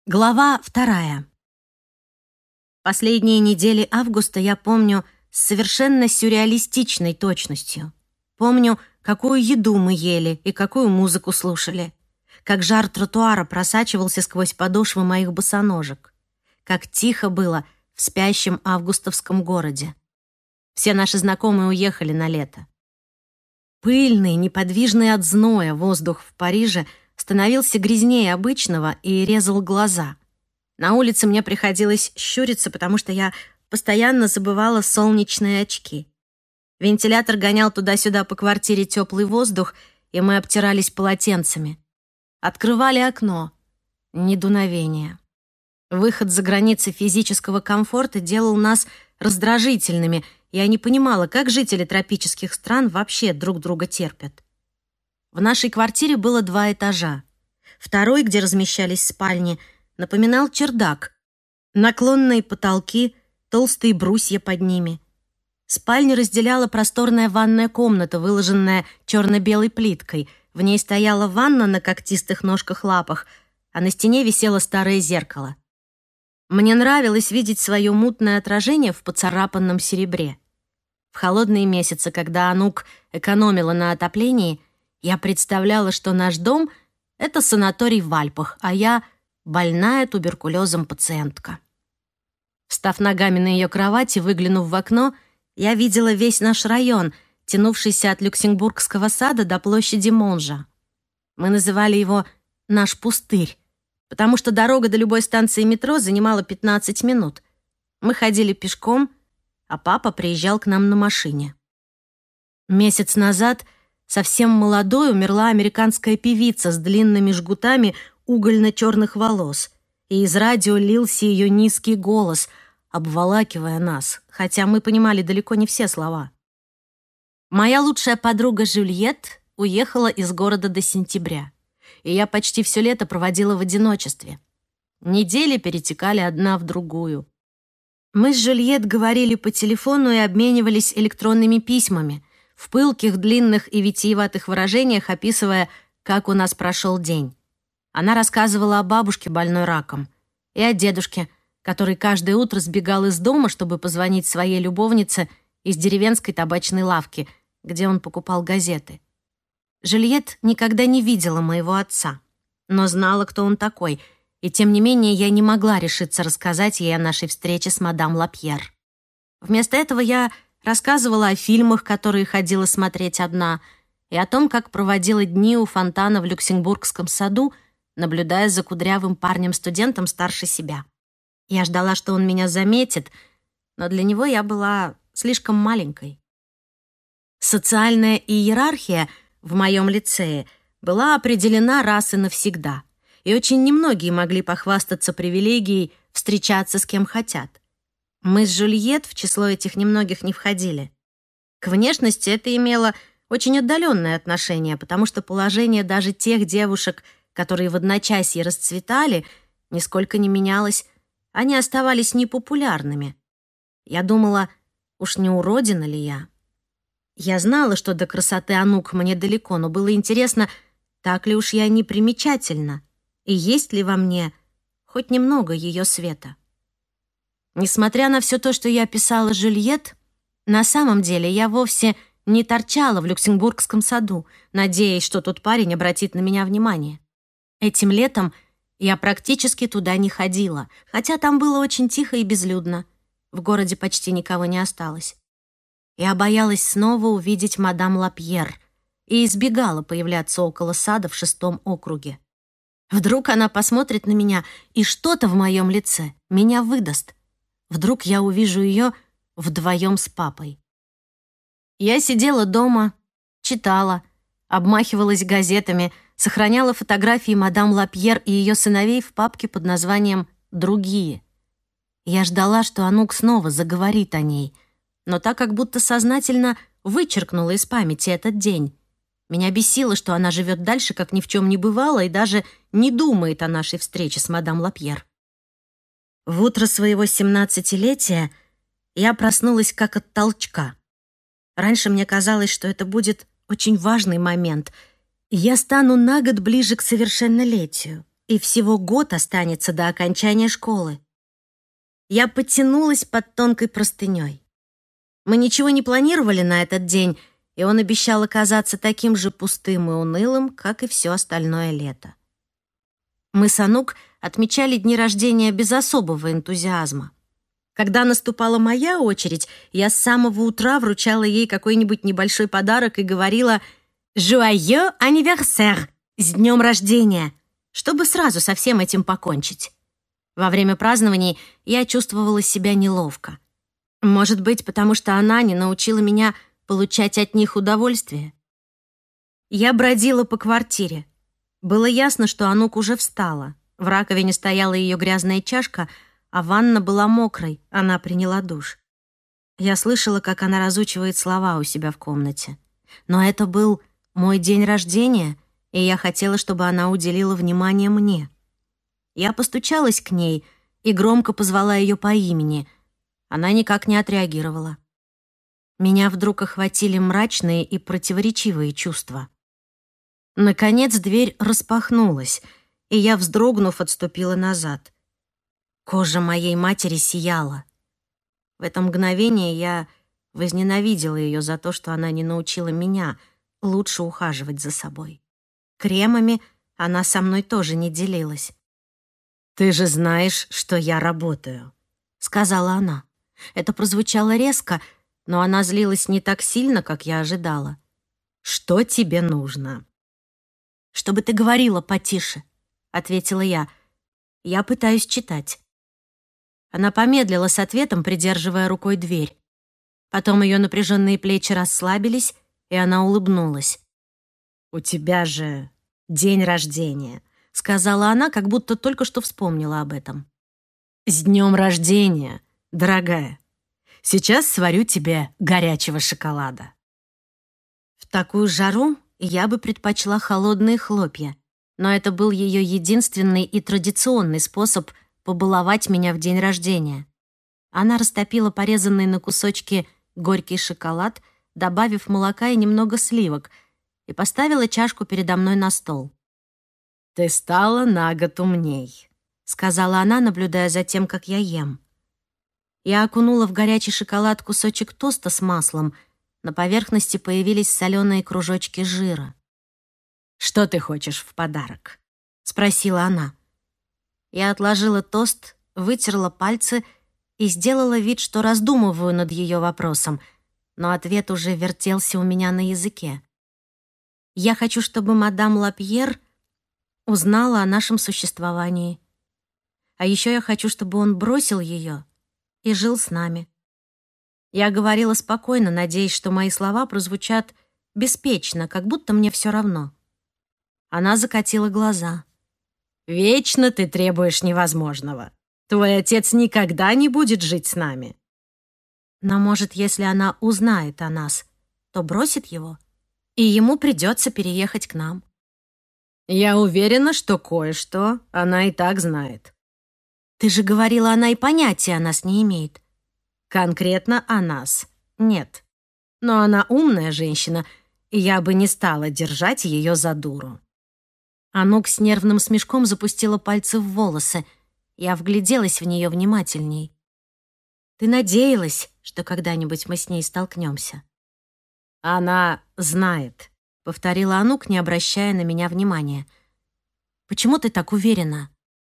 Глава 2. Последние недели августа я помню с совершенно сюрреалистичной точностью. Помню, какую еду мы ели и какую музыку слушали, как жар тротуара просачивался сквозь подошвы моих босоножек, как тихо было в спящем августовском городе. Все наши знакомые уехали на лето. Пыльный, неподвижный от зноя воздух в Париже становился грязнее обычного и резал глаза. На улице мне приходилось щуриться, потому что я постоянно забывала солнечные очки. Вентилятор гонял туда-сюда по квартире теплый воздух, и мы обтирались полотенцами. Открывали окно. Ни дуновения. Выход за границы физического комфорта делал нас раздражительными. Я не понимала, как жители тропических стран вообще друг друга терпят. В нашей квартире было 2 этажа. Второй, где размещались спальни, напоминал чердак. Наклонные потолки, толстые брусья под ними. Спальню разделяла просторная ванная комната, выложенная черно-белой плиткой. В ней стояла ванна на когтистых ножках-лапах, а на стене висело старое зеркало. Мне нравилось видеть свое мутное отражение в поцарапанном серебре. В холодные месяцы, когда Анук экономила на отоплении, я представляла, что наш дом — это санаторий в Альпах, а я — больная туберкулезом пациентка. Встав ногами на ее кровати, выглянув в окно, я видела весь наш район, тянувшийся от Люксембургского сада до площади Монжа. Мы называли его «наш пустырь», потому что дорога до любой станции метро занимала 15 минут. Мы ходили пешком, а папа приезжал к нам на машине. Месяц назад совсем молодой умерла американская певица с длинными жгутами угольно-черных волос, и из радио лился ее низкий голос, обволакивая нас, хотя мы понимали далеко не все слова. Моя лучшая подруга Жюльет уехала из города до сентября, и я почти все лето проводила в одиночестве. Недели перетекали одна в другую. Мы с Жюльет говорили по телефону и обменивались электронными письмами, в пылких, длинных и витиеватых выражениях описывая, как у нас прошел день. Она рассказывала о бабушке, больной раком, и о дедушке, который каждое утро сбегал из дома, чтобы позвонить своей любовнице из деревенской табачной лавки, где он покупал газеты. Жюльет никогда не видела моего отца, но знала, кто он такой, и тем не менее я не могла решиться рассказать ей о нашей встрече с мадам Лапьер. Вместо этого я рассказывала о фильмах, которые ходила смотреть одна, и о том, как проводила дни у фонтана в Люксембургском саду, наблюдая за кудрявым парнем-студентом старше себя. Я ждала, что он меня заметит, но для него я была слишком маленькой. Социальная иерархия в моем лицее была определена раз и навсегда, и очень немногие могли похвастаться привилегией встречаться с кем хотят. Мы с Жюльет в число этих немногих не входили. К внешности это имело очень отдаленное отношение, потому что положение даже тех девушек, которые в одночасье расцветали, нисколько не менялось, они оставались непопулярными. Я думала, уж не уродина ли я? Я знала, что до красоты Анук мне далеко, но было интересно, так ли уж я непримечательна, и есть ли во мне хоть немного ее света. Несмотря на все то, что я писала Жюльет, на самом деле я вовсе не торчала в Люксембургском саду, надеясь, что тот парень обратит на меня внимание. Этим летом я практически туда не ходила, хотя там было очень тихо и безлюдно. В городе почти никого не осталось. Я боялась снова увидеть мадам Лапьер и избегала появляться около сада в 6-м округе. Вдруг она посмотрит на меня, и что-то в моем лице меня выдаст. Вдруг я увижу ее вдвоем с папой. Я сидела дома, читала, обмахивалась газетами, сохраняла фотографии мадам Лапьер и ее сыновей в папке под названием «Другие». Я ждала, что Анук снова заговорит о ней, но так как будто сознательно вычеркнула из памяти этот день. Меня бесило, что она живет дальше, как ни в чем не бывало, и даже не думает о нашей встрече с мадам Лапьер. В утро своего 17-летия я проснулась как от толчка. Раньше мне казалось, что это будет очень важный момент, и я стану на год ближе к совершеннолетию, и всего год останется до окончания школы. Я подтянулась под тонкой простыней. Мы ничего не планировали на этот день, и он обещал оказаться таким же пустым и унылым, как и все остальное лето. Мы с Анук отмечали дни рождения без особого энтузиазма. Когда наступала моя очередь, я с самого утра вручала ей какой-нибудь небольшой подарок и говорила «Joyeux anniversaire!» «С днем рождения!», чтобы сразу со всем этим покончить. Во время празднований я чувствовала себя неловко. Может быть, потому что она не научила меня получать от них удовольствие. Я бродила по квартире. Было ясно, что Анук уже встала. В раковине стояла ее грязная чашка, а ванна была мокрой, она приняла душ. Я слышала, как она разучивает слова у себя в комнате. Но это был мой день рождения, и я хотела, чтобы она уделила внимание мне. Я постучалась к ней и громко позвала ее по имени. Она никак не отреагировала. Меня вдруг охватили мрачные и противоречивые чувства. Наконец дверь распахнулась, и я, вздрогнув, отступила назад. Кожа моей матери сияла. В это мгновение я возненавидела ее за то, что она не научила меня лучше ухаживать за собой. Кремами она со мной тоже не делилась. «Ты же знаешь, что я работаю», — сказала она. Это прозвучало резко, но она злилась не так сильно, как я ожидала. «Что тебе нужно?» «Чтобы ты говорила потише», — ответила я. «Я пытаюсь читать». Она помедлила с ответом, придерживая рукой дверь. Потом ее напряженные плечи расслабились, и она улыбнулась. «У тебя же день рождения», — сказала она, как будто только что вспомнила об этом. «С днем рождения, дорогая. Сейчас сварю тебе горячего шоколада». В такую жару я бы предпочла холодные хлопья, но это был ее единственный и традиционный способ побаловать меня в день рождения. Она растопила порезанный на кусочки горький шоколад, добавив молока и немного сливок, и поставила чашку передо мной на стол. «Ты стала на год умней», — сказала она, наблюдая за тем, как я ем. Я окунула в горячий шоколад кусочек тоста с маслом. На поверхности появились соленые кружочки жира. «Что ты хочешь в подарок?» — спросила она. Я отложила тост, вытерла пальцы и сделала вид, что раздумываю над ее вопросом, но ответ уже вертелся у меня на языке. «Я хочу, чтобы мадам Лапьер узнала о нашем существовании. А еще я хочу, чтобы он бросил ее и жил с нами». Я говорила спокойно, надеясь, что мои слова прозвучат беспечно, как будто мне все равно. Она закатила глаза. «Вечно ты требуешь невозможного. Твой отец никогда не будет жить с нами». «Но, может, если она узнает о нас, то бросит его, и ему придется переехать к нам». «Я уверена, что кое-что она и так знает». «Ты же говорила, она и понятия о нас не имеет». «Конкретно о нас нет. Но она умная женщина, и я бы не стала держать ее за дуру». Анук с нервным смешком запустила пальцы в волосы. Я вгляделась в нее внимательней. «Ты надеялась, что когда-нибудь мы с ней столкнемся?» «Она знает», — повторила Анук, не обращая на меня внимания. «Почему ты так уверена?»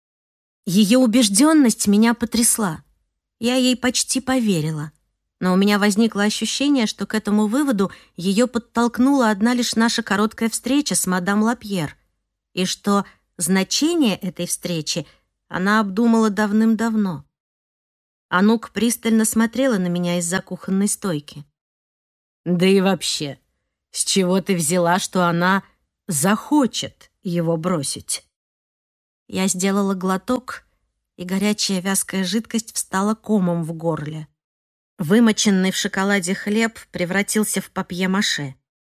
Ее убежденность меня потрясла. Я ей почти поверила. Но у меня возникло ощущение, что к этому выводу ее подтолкнула одна лишь наша короткая встреча с мадам Лапьер, и что значение этой встречи она обдумала давным-давно. Анук пристально смотрела на меня из-за кухонной стойки. «Да и вообще, с чего ты взяла, что она захочет его бросить?» Я сделала глоток, и горячая вязкая жидкость встала комом в горле. Вымоченный в шоколаде хлеб превратился в папье-маше.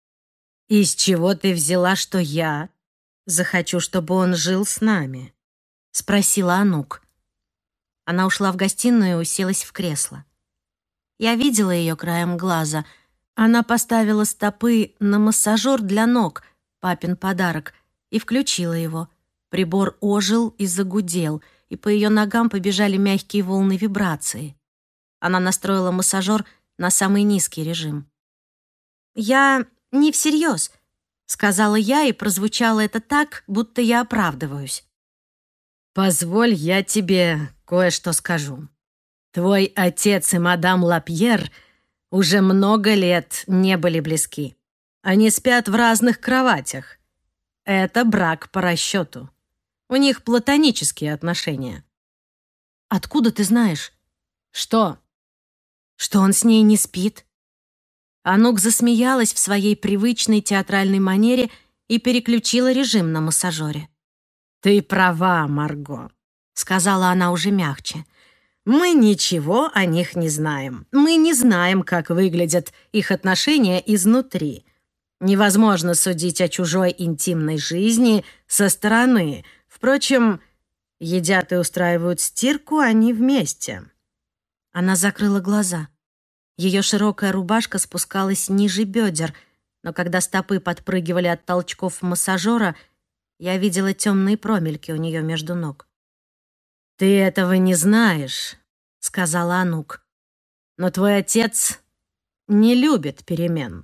«Из чего ты взяла, что я захочу, чтобы он жил с нами?» — спросила Анук. Она ушла в гостиную и уселась в кресло. Я видела ее краем глаза. Она поставила стопы на массажер для ног, папин подарок, и включила его. Прибор ожил и загудел, и по ее ногам побежали мягкие волны вибрации. Она настроила массажер на самый низкий режим. «Я не всерьез», — сказала я, и прозвучало это так, будто я оправдываюсь. «Позволь, я тебе кое-что скажу. Твой отец и мадам Лапьер уже много лет не были близки. Они спят в разных кроватях. Это брак по расчету. У них платонические отношения». «Откуда ты знаешь?» «Что?» «Что он с ней не спит?» Анук засмеялась в своей привычной театральной манере и переключила режим на массажере. «Ты права, Марго», — сказала она уже мягче. «Мы ничего о них не знаем. Мы не знаем, как выглядят их отношения изнутри. Невозможно судить о чужой интимной жизни со стороны. Впрочем, едят и устраивают стирку они вместе». Она закрыла глаза. Ее широкая рубашка спускалась ниже бедер, но когда стопы подпрыгивали от толчков массажера, я видела темные промельки у нее между ног. «Ты этого не знаешь», — сказала Анук. «Но твой отец не любит перемен.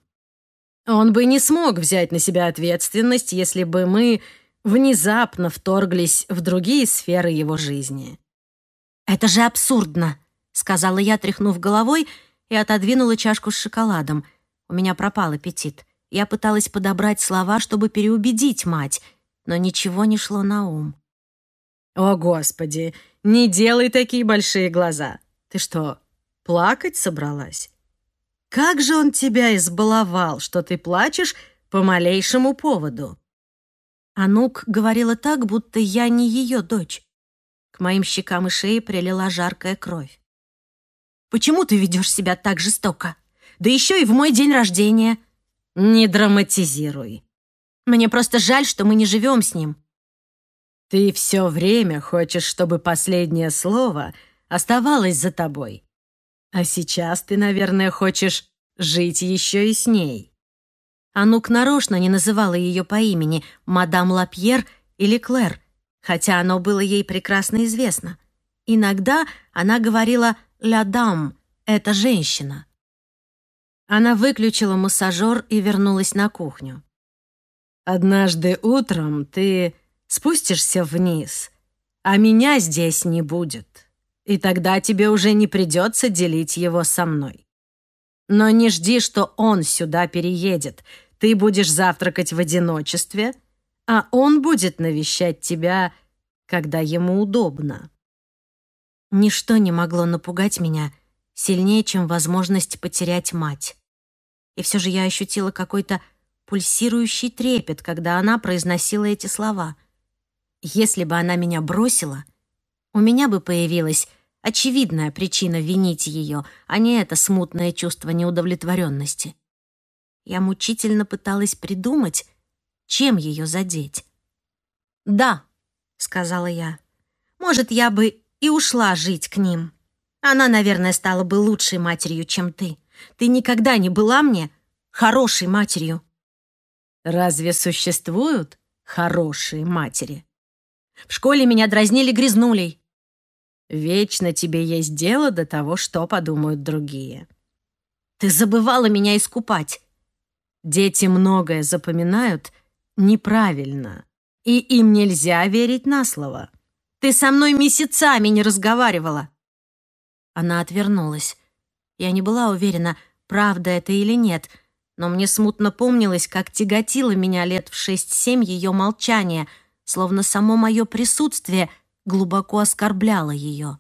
Он бы не смог взять на себя ответственность, если бы мы внезапно вторглись в другие сферы его жизни». «Это же абсурдно», — сказала я, тряхнув головой, и отодвинула чашку с шоколадом. У меня пропал аппетит. Я пыталась подобрать слова, чтобы переубедить мать, но ничего не шло на ум. «О, Господи, не делай такие большие глаза. Ты что, плакать собралась? Как же он тебя избаловал, что ты плачешь по малейшему поводу?» Анук говорила так, будто я не ее дочь. К моим щекам и шее прилила жаркая кровь. «Почему ты ведешь себя так жестоко? Да еще и в мой день рождения!» «Не драматизируй. Мне просто жаль, что мы не живем с ним». Ты все время хочешь, чтобы последнее слово оставалось за тобой. А сейчас ты, наверное, хочешь жить еще и с ней». Анук нарочно не называла ее по имени мадам Лапьер или Клэр, хотя оно было ей прекрасно известно. Иногда она говорила «ля дам» — «это женщина». Она выключила массажер и вернулась на кухню. «Однажды утром ты спустишься вниз, а меня здесь не будет, и тогда тебе уже не придется делить его со мной. Но не жди, что он сюда переедет. Ты будешь завтракать в одиночестве, а он будет навещать тебя, когда ему удобно». Ничто не могло напугать меня сильнее, чем возможность потерять мать. И все же я ощутила какой-то пульсирующий трепет, когда она произносила эти слова. Если бы она меня бросила, у меня бы появилась очевидная причина винить ее, а не это смутное чувство неудовлетворенности. Я мучительно пыталась придумать, чем ее задеть. «Да», — сказала я, — «может, я бы и ушла жить к ним. Она, наверное, стала бы лучшей матерью, чем ты. Ты никогда не была мне хорошей матерью». «Разве существуют хорошие матери?» «В школе меня дразнили грязнулей». «Вечно тебе есть дело до того, что подумают другие». «Ты забывала меня искупать». «Дети многое запоминают неправильно, и им нельзя верить на слово». «Ты со мной месяцами не разговаривала». Она отвернулась. Я не была уверена, правда это или нет, но мне смутно помнилось, как тяготило меня лет в 6-7 ее молчание, словно само мое присутствие глубоко оскорбляло ее.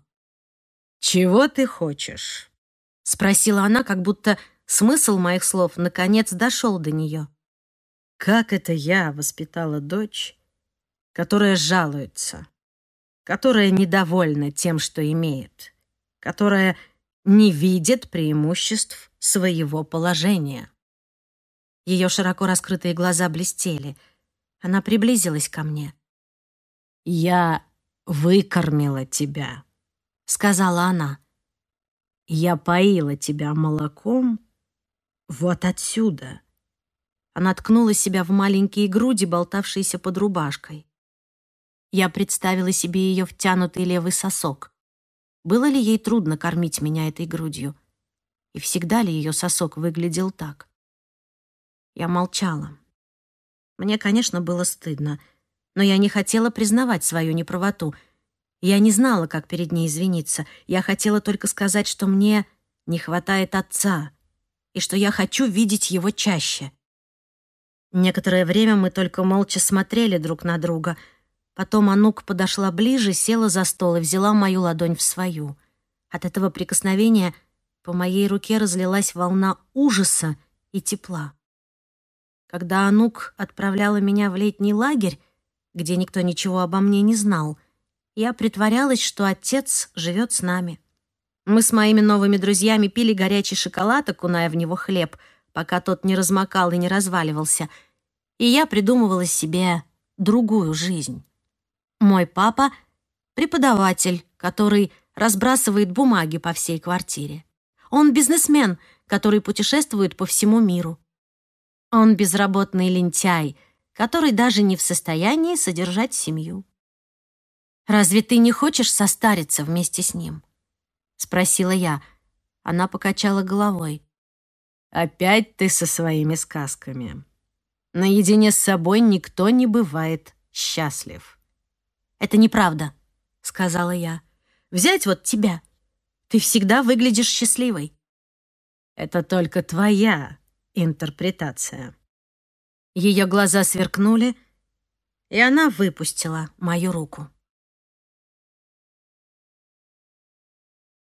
«Чего ты хочешь?» — спросила она, как будто смысл моих слов наконец дошел до нее. «Как это я воспитала дочь, которая жалуется, которая недовольна тем, что имеет, которая не видит преимуществ своего положения?» Ее широко раскрытые глаза блестели. Она приблизилась ко мне. «Я выкормила тебя», — сказала она. «Я поила тебя молоком вот отсюда». Она ткнула себя в маленькие груди, болтавшиеся под рубашкой. Я представила себе ее втянутый левый сосок. Было ли ей трудно кормить меня этой грудью? И всегда ли ее сосок выглядел так? Я молчала. Мне, конечно, было стыдно, но я не хотела признавать свою неправоту. Я не знала, как перед ней извиниться. Я хотела только сказать, что мне не хватает отца и что я хочу видеть его чаще. Некоторое время мы только молча смотрели друг на друга. Потом Анук подошла ближе, села за стол и взяла мою ладонь в свою. От этого прикосновения по моей руке разлилась волна ужаса и тепла. Когда Анук отправляла меня в летний лагерь, где никто ничего обо мне не знал, я притворялась, что отец живет с нами. Мы с моими новыми друзьями пили горячий шоколад, окуная в него хлеб, пока тот не размокал и не разваливался, и я придумывала себе другую жизнь. Мой папа — преподаватель, который разбрасывает бумаги по всей квартире. Он бизнесмен, который путешествует по всему миру. Он безработный лентяй, который даже не в состоянии содержать семью. «Разве ты не хочешь состариться вместе с ним?» — спросила я. Она покачала головой. «Опять ты со своими сказками. Наедине с собой никто не бывает счастлив». «Это неправда», — сказала я. «Взять вот тебя. Ты всегда выглядишь счастливой». «Это только твоя интерпретация». Ее глаза сверкнули, и она выпустила мою руку.